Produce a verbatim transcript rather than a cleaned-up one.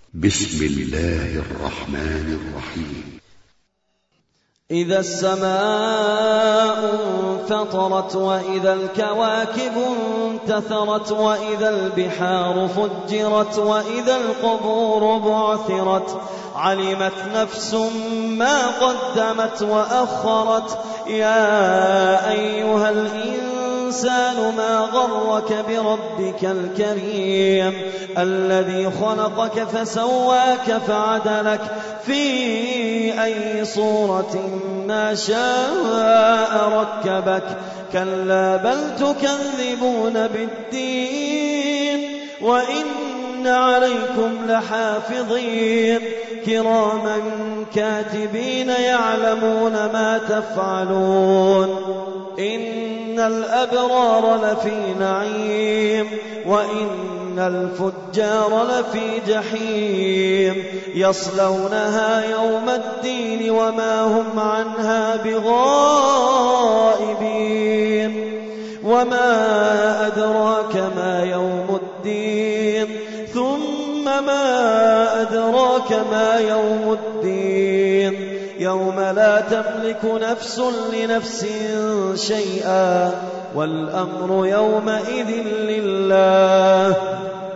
بسم الله الرحمن الرحيم. إذا السماء انفطرت وإذا الكواكب انتثرت وإذا البحار فجرت وإذا القبور بعثرت علمت نفس ما قدمت وأخرت. يا أيها الإنسان ما غرك بربك الكريم الذي خلقك فسواك فعدلك في أي صورة ما شاء ركبك. كلا بل تكذبون بالدين وإن عليكم لحافظين كراما كاتبين يعلمون ما تفعلون. إن الأبرار لفي نعيم وإن الفجار لفي جحيم يصلونها يوم الدين وما هم عنها بغائبين. وما أدراك ما يوم الدين ثم ما أدراك ما يوم الدين يوم لا تملك نفس لنفس شيئا والأمر يومئذ لله.